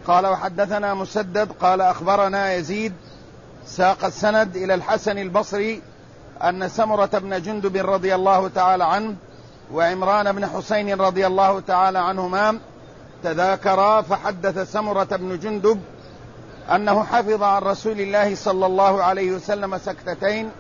قال وحدثنا مسدد قال أخبرنا يزيد ساق السند إلى الحسن البصري أن سمرة بن جندب رضي الله تعالى عنه وعمران بن حسين رضي الله تعالى عنهما تذاكرا، فحدث سمرة بن جندب أنه حفظ عن رسول الله صلى الله عليه وسلم سكتتين،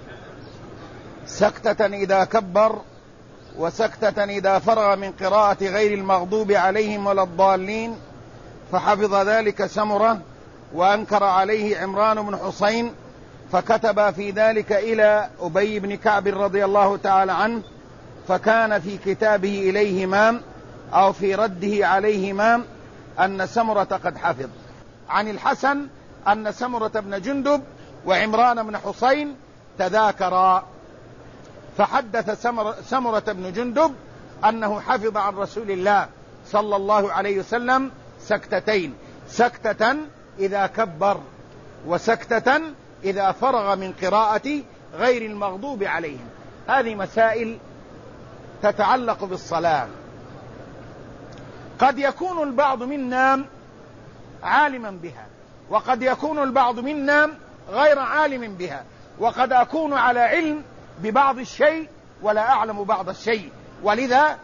سكتة إذا كبر وسكتة إذا فرغ من قراءة غير المغضوب عليهم ولا الضالين، فحفظ ذلك سمرة وأنكر عليه عمران بن حسين، فكتب في ذلك إلى أبي بن كعب رضي الله تعالى عنه، فكان في كتابه إليهما أو في رده عليهما أن سمرة قد حفظ. عن الحسن أن سمرة بن جندب وعمران بن حسين تذاكرا، فحدث سمرة بن جندب أنه حفظ عن رسول الله صلى الله عليه وسلم سكتتين، سكتة إذا كبر وسكتة إذا فرغ من قراءة غير المغضوب عليهم. هذه مسائل تتعلق بالصلاة. قد يكون البعض منا عالما بها، وقد يكون البعض منا غير عالم بها، وقد أكون على علم ببعض الشيء ولا أعلم بعض الشيء. ولذا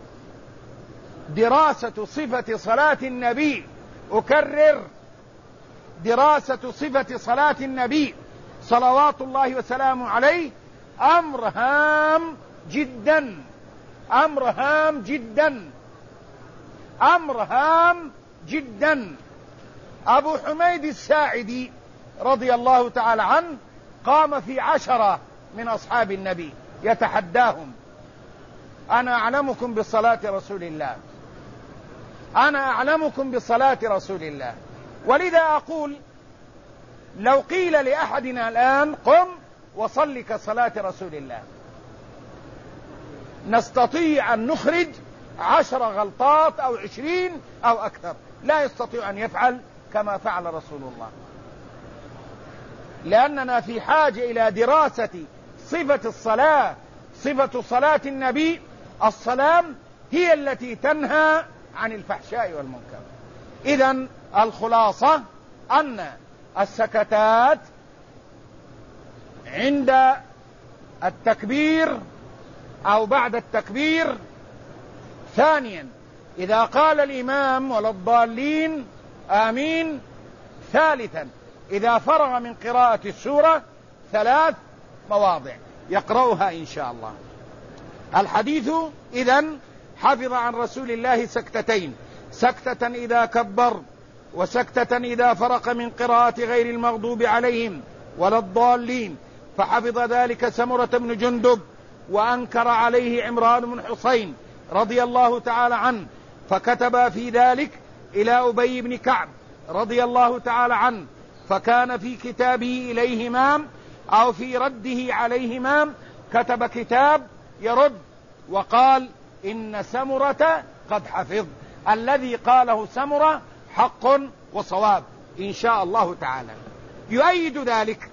دراسة صفة صلاة النبي، أكرر، دراسة صفة صلاة النبي صلوات الله وسلامه عليه أمر هام جدا، أمر هام جدا، أمر هام جدا. أبو حميد الساعدي رضي الله تعالى عنه قام في 10 من أصحاب النبي يتحداهم: أنا أعلمكم بصلاة رسول الله، أنا أعلمكم بصلاة رسول الله. ولذا أقول لو قيل لأحدنا الآن قم وصل كصلاة رسول الله، نستطيع أن نخرج 10 غلطات أو 20 أو أكثر. لا يستطيع أن يفعل كما فعل رسول الله، لأننا في حاجة إلى دراسة صفة الصلاة، صفة صلاة النبي. الصلاة هي التي تنهى عن الفحشاء والمنكر. إذن الخلاصة أن السكتات عند التكبير أو بعد التكبير، ثانيا إذا قال الإمام ولا الضالين آمين، ثالثا إذا فرغ من قراءة السورة 3 مواضع يقرأها إن شاء الله. الحديث إذن حفظ عن رسول الله سكتتين، سكتة إذا كبر وسكتة إذا فرق من قراءة غير المغضوب عليهم ولا الضالين، فحفظ ذلك سمرة بن جندب، وأنكر عليه عمران بن حسين رضي الله تعالى عنه، فكتب في ذلك إلى أبي بن كعب رضي الله تعالى عنه، فكان في كتابه إليهما أو في رده عليهما كتب كتاب يرد، وقال إن سمرة قد حفظ. الذي قاله سمرة حق وصواب إن شاء الله تعالى. يؤيد ذلك